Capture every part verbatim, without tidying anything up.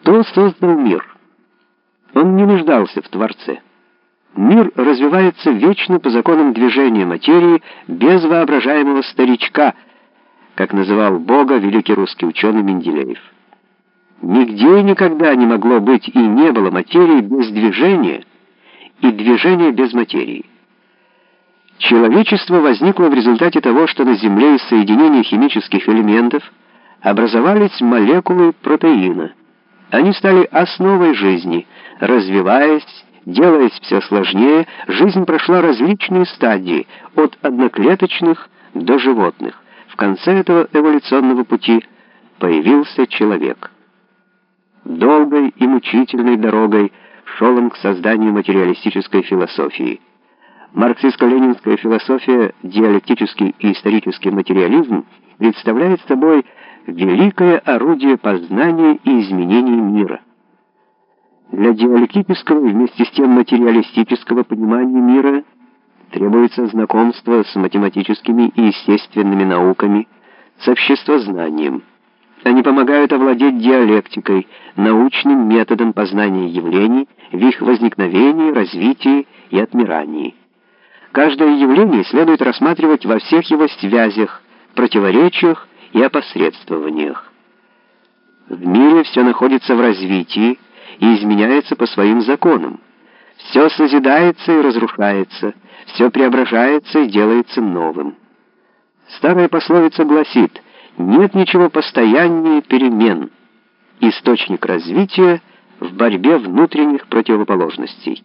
Кто создал мир? Он не нуждался в Творце. Мир развивается вечно по законам движения материи без воображаемого старичка, как называл Бога великий русский ученый Менделеев. Нигде и никогда не могло быть и не было материи без движения, и движения без материи. Человечество возникло в результате того, что на Земле из соединения химических элементов образовались молекулы протеина. Они стали основой жизни. Развиваясь, делаясь все сложнее, жизнь прошла различные стадии, от одноклеточных до животных. В конце этого эволюционного пути появился человек. Долгой и мучительной дорогой шел он к созданию материалистической философии. Марксистско-ленинская философия, диалектический и исторический материализм представляет собой великое орудие познания и изменения мира. Для диалектического и вместе с тем материалистического понимания мира требуется знакомство с математическими и естественными науками, с обществознанием. Они помогают овладеть диалектикой, научным методом познания явлений в их возникновении, развитии и отмирании. Каждое явление следует рассматривать во всех его связях, противоречиях и опосредствованиях. В мире все находится в развитии и изменяется по своим законам. Все созидается и разрушается, все преображается и делается новым. Старая пословица гласит: «Нет ничего постояннее перемен». Источник развития в борьбе внутренних противоположностей.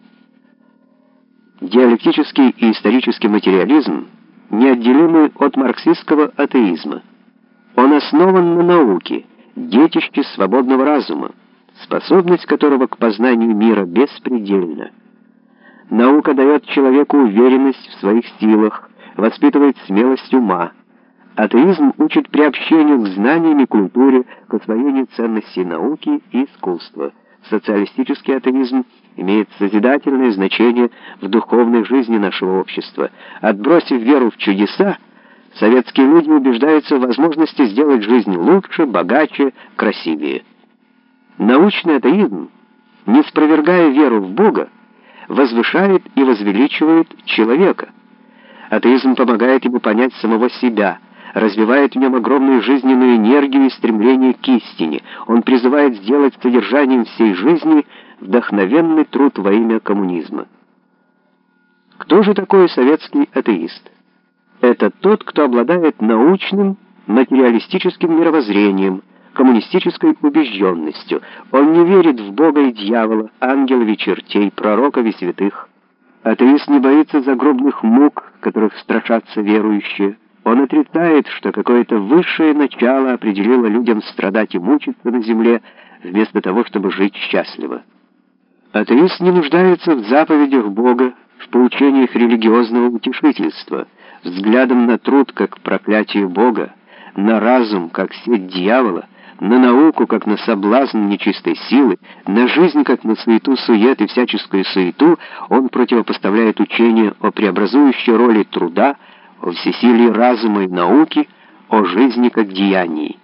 Диалектический и исторический материализм неотделимы от марксистского атеизма. Он основан на науке, детище свободного разума, способность которого к познанию мира беспредельна. Наука дает человеку уверенность в своих силах, воспитывает смелость ума. Атеизм учит приобщению к знаниям и культуре, к освоению ценностей науки и искусства. Социалистический атеизм имеет созидательное значение в духовной жизни нашего общества. Отбросив веру в чудеса, советские люди убеждаются в возможности сделать жизнь лучше, богаче, красивее. Научный атеизм, не спровергая веру в Бога, возвышает и возвеличивает человека. Атеизм помогает ему понять самого себя, развивает в нем огромную жизненную энергию и стремление к истине. Он призывает сделать содержанием всей жизни вдохновенный труд во имя коммунизма. Кто же такой советский атеист? Это тот, кто обладает научным, материалистическим мировоззрением, коммунистической убежденностью. Он не верит в Бога и дьявола, ангелов и чертей, пророков и святых. Атеист не боится загробных мук, которых страшатся верующие. Он отрицает, что какое-то высшее начало определило людям страдать и мучиться на земле, вместо того, чтобы жить счастливо. Атеист не нуждается в заповедях Бога, в поучениях религиозного утешительства, взглядом на труд как проклятие Бога, на разум как сеть дьявола, на науку как на соблазн нечистой силы, на жизнь как на суету-сует и всяческую суету. Он противопоставляет учение о преобразующей роли труда, о всесилии разума и науки, о жизни как деянии.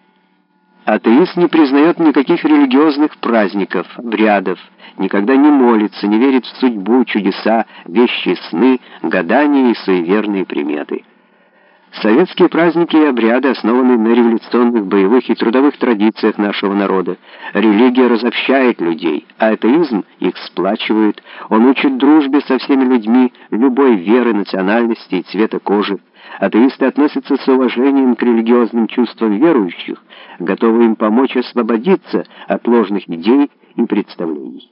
Атеист не признает никаких религиозных праздников, обрядов, никогда не молится, не верит в судьбу, чудеса, вещи, сны, гадания и суеверные приметы. Советские праздники и обряды основаны на революционных, боевых и трудовых традициях нашего народа. Религия разобщает людей, а атеизм их сплачивает. Он учит дружбе со всеми людьми любой веры, национальности и цвета кожи. Атеисты относятся с уважением к религиозным чувствам верующих, готовы им помочь освободиться от ложных идей и представлений.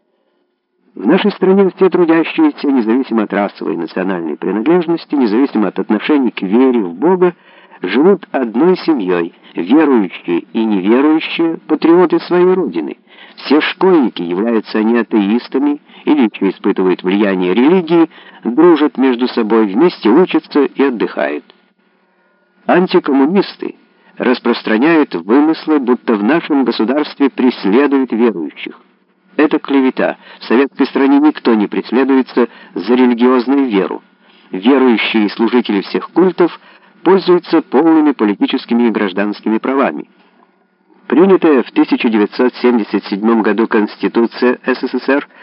В нашей стране все трудящиеся, независимо от расовой и национальной принадлежности, независимо от отношений к вере в Бога, живут одной семьей, верующие и неверующие, патриоты своей родины. Все школьники, являются они атеистами или еще испытывают влияние религии, дружат между собой, вместе учатся и отдыхают. Антикоммунисты распространяют вымыслы, будто в нашем государстве преследуют верующих. Это клевета. В советской стране никто не преследуется за религиозную веру. Верующие и служители всех культов пользуются полными политическими и гражданскими правами. Принятая в тысяча девятьсот семьдесят седьмом году Конституция СССР